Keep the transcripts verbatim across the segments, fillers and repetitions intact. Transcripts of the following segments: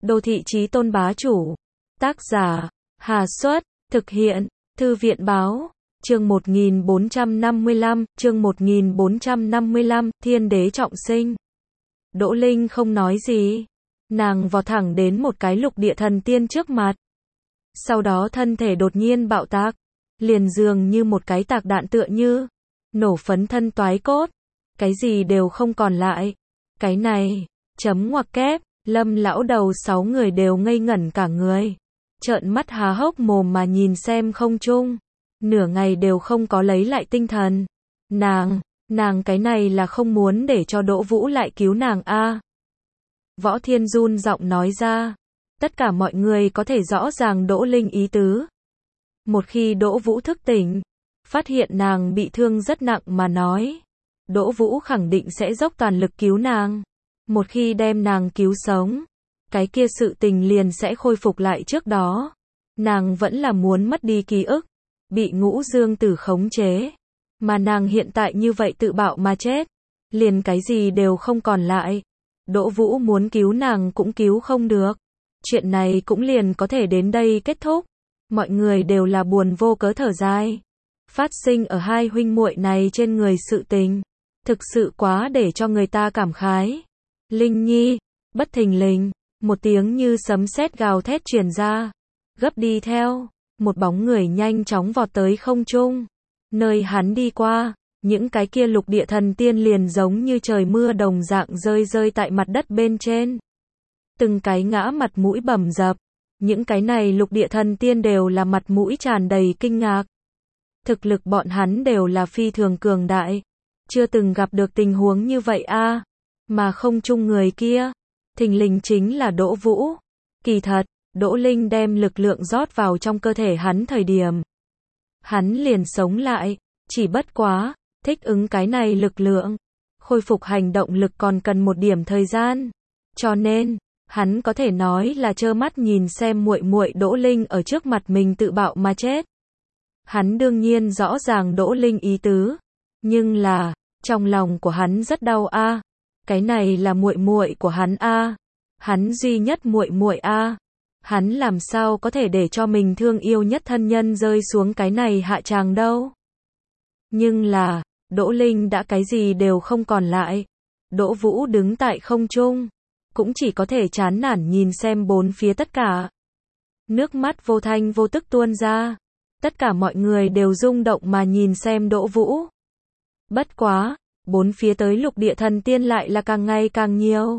Đô thị chí tôn bá chủ. Tác giả, Hà Xuất, thực hiện, Thư viện Báo. Chương một nghìn bốn trăm năm mươi lăm, chương một nghìn bốn trăm năm mươi lăm, Thiên đế trọng sinh. Đỗ Linh không nói gì. Nàng vọt thẳng đến một cái lục địa thần tiên trước mặt. Sau đó thân thể đột nhiên bạo tạc. Liền dường như một cái tạc đạn tựa như. Nổ phấn thân toái cốt. Cái gì đều không còn lại. Cái này, chấm ngoặc kép, Lâm lão đầu sáu người đều ngây ngẩn cả người. Trợn mắt há hốc mồm mà nhìn xem không trung. Nửa ngày đều không có lấy lại tinh thần. Nàng, nàng cái này là không muốn để cho Đỗ Vũ lại cứu nàng a. À. Võ Thiên run giọng nói ra. Tất cả mọi người có thể rõ ràng Đỗ Linh ý tứ. Một khi Đỗ Vũ thức tỉnh, phát hiện nàng bị thương rất nặng mà nói, Đỗ Vũ khẳng định sẽ dốc toàn lực cứu nàng. Một khi đem nàng cứu sống, cái kia sự tình liền sẽ khôi phục lại trước đó. Nàng vẫn là muốn mất đi ký ức, bị Ngũ Dương Tử khống chế. Mà nàng hiện tại như vậy tự bạo mà chết, liền cái gì đều không còn lại. Đỗ Vũ muốn cứu nàng cũng cứu không được. Chuyện này cũng liền có thể đến đây kết thúc. Mọi người đều là buồn vô cớ thở dài. Phát sinh ở hai huynh muội này trên người sự tình, thực sự quá để cho người ta cảm khái. Linh Nhi, bất thình lình, một tiếng như sấm sét gào thét truyền ra. Gấp đi theo, một bóng người nhanh chóng vọt tới không trung. Nơi hắn đi qua, những cái kia lục địa thần tiên liền giống như trời mưa đồng dạng rơi rơi tại mặt đất bên trên. Từng cái ngã mặt mũi bầm dập. Những cái này lục địa thần tiên đều là mặt mũi tràn đầy kinh ngạc. Thực lực bọn hắn đều là phi thường cường đại. Chưa từng gặp được tình huống như vậy a. À. Mà không chung người kia, thình lình chính là Đỗ Vũ. Kỳ thật, Đỗ Linh đem lực lượng rót vào trong cơ thể hắn thời điểm, hắn liền sống lại, chỉ bất quá, thích ứng cái này lực lượng, khôi phục hành động lực còn cần một điểm thời gian. Cho nên, hắn có thể nói là trơ mắt nhìn xem muội muội Đỗ Linh ở trước mặt mình tự bạo mà chết. Hắn đương nhiên rõ ràng Đỗ Linh ý tứ, nhưng là, trong lòng của hắn rất đau a. À. Cái này là muội muội của hắn a. À. Hắn duy nhất muội muội a. À. Hắn làm sao có thể để cho mình thương yêu nhất thân nhân rơi xuống cái này hạ tràng đâu. Nhưng là, Đỗ Linh đã cái gì đều không còn lại. Đỗ Vũ đứng tại không trung, cũng chỉ có thể chán nản nhìn xem bốn phía tất cả. Nước mắt vô thanh vô tức tuôn ra. Tất cả mọi người đều rung động mà nhìn xem Đỗ Vũ. Bất quá, bốn phía tới lục địa thần tiên lại là càng ngày càng nhiều.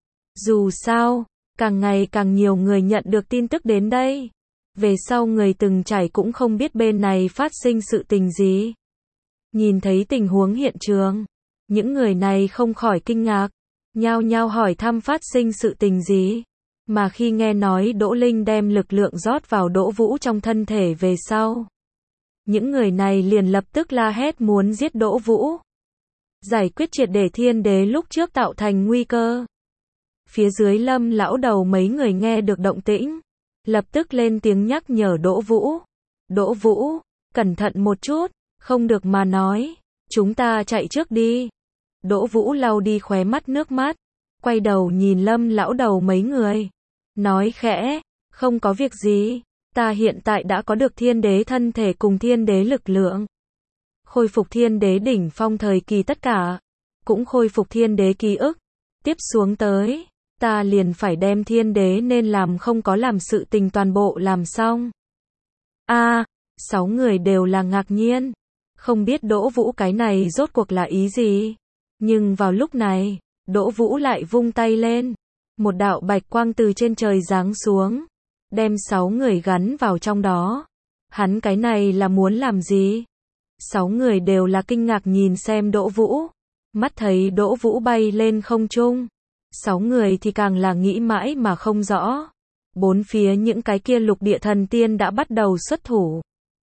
Dù sao, càng ngày càng nhiều người nhận được tin tức đến đây. Về sau người từng trải cũng không biết bên này phát sinh sự tình gì. Nhìn thấy tình huống hiện trường, những người này không khỏi kinh ngạc, nhao nhao hỏi thăm phát sinh sự tình gì. Mà khi nghe nói Đỗ Linh đem lực lượng rót vào Đỗ Vũ trong thân thể về sau, những người này liền lập tức la hét muốn giết Đỗ Vũ. Giải quyết triệt để thiên đế lúc trước tạo thành nguy cơ. Phía dưới Lâm lão đầu mấy người nghe được động tĩnh, lập tức lên tiếng nhắc nhở Đỗ Vũ. Đỗ Vũ, cẩn thận một chút, không được mà nói, chúng ta chạy trước đi. Đỗ Vũ lau đi khóe mắt nước mắt, quay đầu nhìn Lâm lão đầu mấy người, nói khẽ, không có việc gì, ta hiện tại đã có được thiên đế thân thể cùng thiên đế lực lượng. Khôi phục thiên đế đỉnh phong thời kỳ tất cả, cũng khôi phục thiên đế ký ức. Tiếp xuống tới, ta liền phải đem thiên đế nên làm không có làm sự tình toàn bộ làm xong. A, à, sáu người đều là ngạc nhiên, không biết Đỗ Vũ cái này rốt cuộc là ý gì. Nhưng vào lúc này, Đỗ Vũ lại vung tay lên, một đạo bạch quang từ trên trời giáng xuống, đem sáu người gắn vào trong đó. Hắn cái này là muốn làm gì? Sáu người đều là kinh ngạc nhìn xem Đỗ Vũ, mắt thấy Đỗ Vũ bay lên không trung. Sáu người thì càng là nghĩ mãi mà không rõ. Bốn phía những cái kia lục địa thần tiên đã bắt đầu xuất thủ.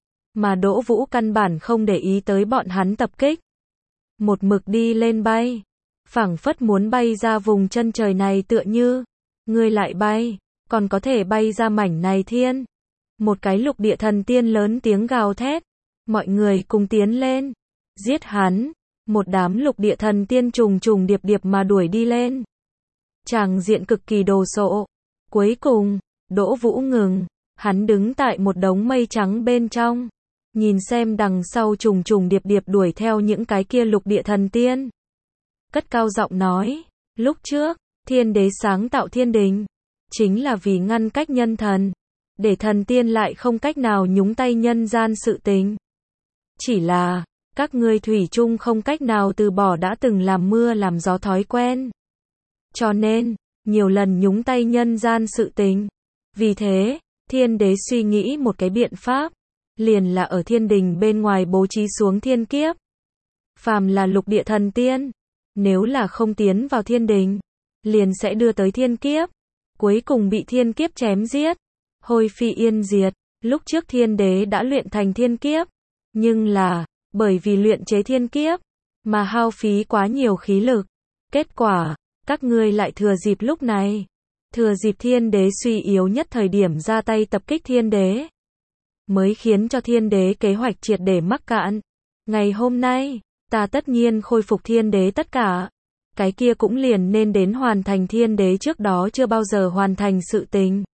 Mà Đỗ Vũ căn bản không để ý tới bọn hắn tập kích. Một mực đi lên bay. Phảng phất muốn bay ra vùng chân trời này tựa như. Ngươi lại bay, còn có thể bay ra mảnh này thiên. Một cái lục địa thần tiên lớn tiếng gào thét. Mọi người cùng tiến lên. Giết hắn. Một đám lục địa thần tiên trùng trùng điệp điệp mà đuổi đi lên. Tràng diện cực kỳ đồ sộ. Cuối cùng, Đỗ Vũ ngừng, hắn đứng tại một đống mây trắng bên trong, nhìn xem đằng sau trùng trùng điệp điệp đuổi theo những cái kia lục địa thần tiên. Cất cao giọng nói, lúc trước, thiên đế sáng tạo thiên đình, chính là vì ngăn cách nhân thần, để thần tiên lại không cách nào nhúng tay nhân gian sự tình. Chỉ là, các ngươi thủy chung không cách nào từ bỏ đã từng làm mưa làm gió thói quen. Cho nên, nhiều lần nhúng tay nhân gian sự tình. Vì thế, thiên đế suy nghĩ một cái biện pháp, liền là ở thiên đình bên ngoài bố trí xuống thiên kiếp. Phàm là lục địa thần tiên, nếu là không tiến vào thiên đình, liền sẽ đưa tới thiên kiếp, cuối cùng bị thiên kiếp chém giết, hôi phi yên diệt. Lúc trước thiên đế đã luyện thành thiên kiếp, nhưng là, bởi vì luyện chế thiên kiếp, mà hao phí quá nhiều khí lực. Kết quả, các ngươi lại thừa dịp lúc này, thừa dịp thiên đế suy yếu nhất thời điểm ra tay tập kích thiên đế, mới khiến cho thiên đế kế hoạch triệt để mắc cạn. Ngày hôm nay, ta tất nhiên khôi phục thiên đế tất cả. Cái kia cũng liền nên đến hoàn thành thiên đế trước đó chưa bao giờ hoàn thành sự tình.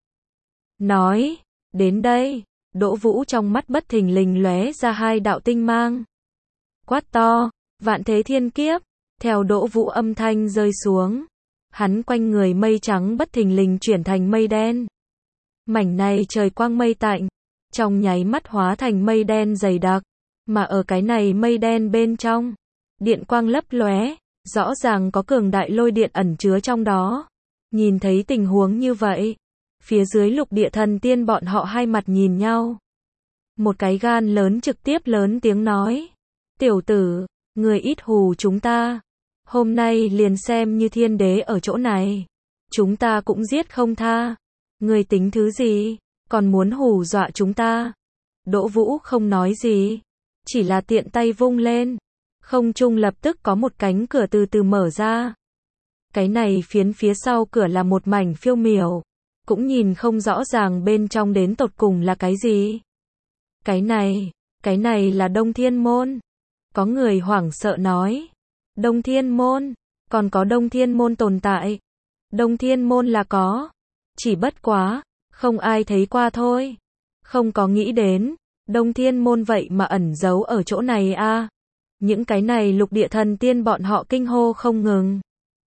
Nói, đến đây, Đỗ Vũ trong mắt bất thình lình lóe ra hai đạo tinh mang. Quát to, vạn thế thiên kiếp, theo Đỗ Vũ âm thanh rơi xuống. Hắn quanh người mây trắng bất thình lình chuyển thành mây đen. Mảnh này trời quang mây tạnh, trong nháy mắt hóa thành mây đen dày đặc, mà ở cái này mây đen bên trong, điện quang lấp lóe, rõ ràng có cường đại lôi điện ẩn chứa trong đó. Nhìn thấy tình huống như vậy, phía dưới lục địa thần tiên bọn họ hai mặt nhìn nhau. Một cái gan lớn trực tiếp lớn tiếng nói, tiểu tử, người ít hù chúng ta. Hôm nay liền xem như thiên đế ở chỗ này, chúng ta cũng giết không tha. Người tính thứ gì, còn muốn hù dọa chúng ta? Đỗ Vũ không nói gì, chỉ là tiện tay vung lên, không trung lập tức có một cánh cửa từ từ mở ra. Cái này phiến phía sau cửa là một mảnh phiêu miểu, cũng nhìn không rõ ràng bên trong đến tột cùng là cái gì. Cái này, cái này là Đông Thiên Môn. Có người hoảng sợ nói, Đông Thiên Môn, còn có Đông Thiên Môn tồn tại. Đông Thiên Môn là có, chỉ bất quá, không ai thấy qua thôi. Không có nghĩ đến, Đông Thiên Môn vậy mà ẩn giấu ở chỗ này a. À. Những cái này lục địa thần tiên bọn họ kinh hô không ngừng.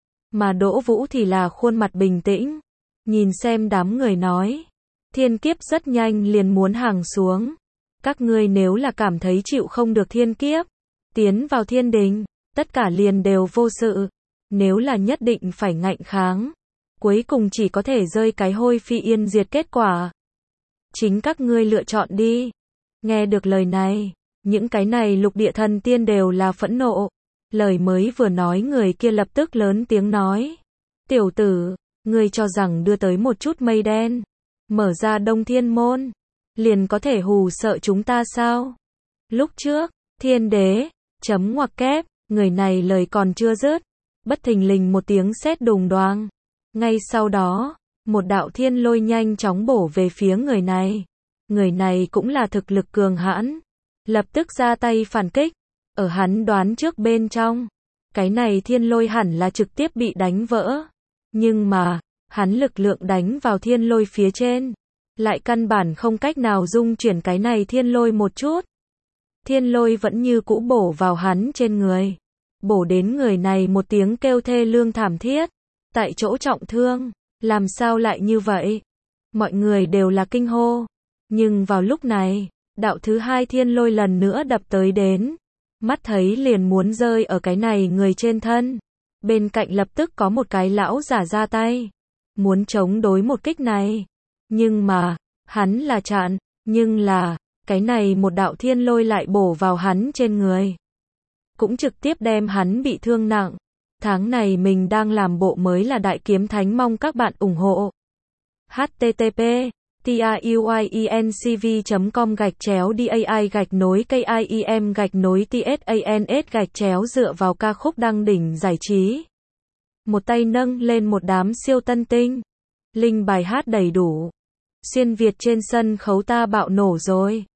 Mà Đỗ Vũ thì là khuôn mặt bình tĩnh, nhìn xem đám người nói, thiên kiếp rất nhanh liền muốn hàng xuống. Các ngươi nếu là cảm thấy chịu không được thiên kiếp, tiến vào thiên đình, tất cả liền đều vô sự. Nếu là nhất định phải ngạnh kháng, cuối cùng chỉ có thể rơi cái hôi phi yên diệt kết quả. Chính các ngươi lựa chọn đi. Nghe được lời này, những cái này lục địa thần tiên đều là phẫn nộ. Lời mới vừa nói người kia lập tức lớn tiếng nói, tiểu tử, ngươi cho rằng đưa tới một chút mây đen, mở ra Đông Thiên Môn, liền có thể hù sợ chúng ta sao? Lúc trước, thiên đế, chấm ngoặc kép, người này lời còn chưa dứt, bất thình lình một tiếng sét đùng đoàng. Ngay sau đó, một đạo thiên lôi nhanh chóng bổ về phía người này. Người này cũng là thực lực cường hãn, lập tức ra tay phản kích. Ở hắn đoán trước bên trong, cái này thiên lôi hẳn là trực tiếp bị đánh vỡ. Nhưng mà, hắn lực lượng đánh vào thiên lôi phía trên, lại căn bản không cách nào dung chuyển cái này thiên lôi một chút. Thiên lôi vẫn như cũ bổ vào hắn trên người. Bổ đến người này một tiếng kêu thê lương thảm thiết. Tại chỗ trọng thương, làm sao lại như vậy? Mọi người đều là kinh hô. Nhưng vào lúc này, đạo thứ hai thiên lôi lần nữa đập tới đến. Mắt thấy liền muốn rơi ở cái này người trên thân. Bên cạnh lập tức có một cái lão giả ra tay, muốn chống đối một kích này. Nhưng mà, hắn là chặn, nhưng là, cái này một đạo thiên lôi lại bổ vào hắn trên người. Cũng trực tiếp đem hắn bị thương nặng. Tháng này mình đang làm bộ mới là Đại Kiếm Thánh, mong các bạn ủng hộ. H T T P TIUIENCV chấm com gạch chéo DAI gạch nối KIEM gạch nối TSANS gạch chéo dựa vào ca khúc đăng đỉnh giải trí. Một tay nâng lên một đám siêu tân tinh. Linh bài hát đầy đủ. Xuyên Việt trên sân khấu ta bạo nổ rồi.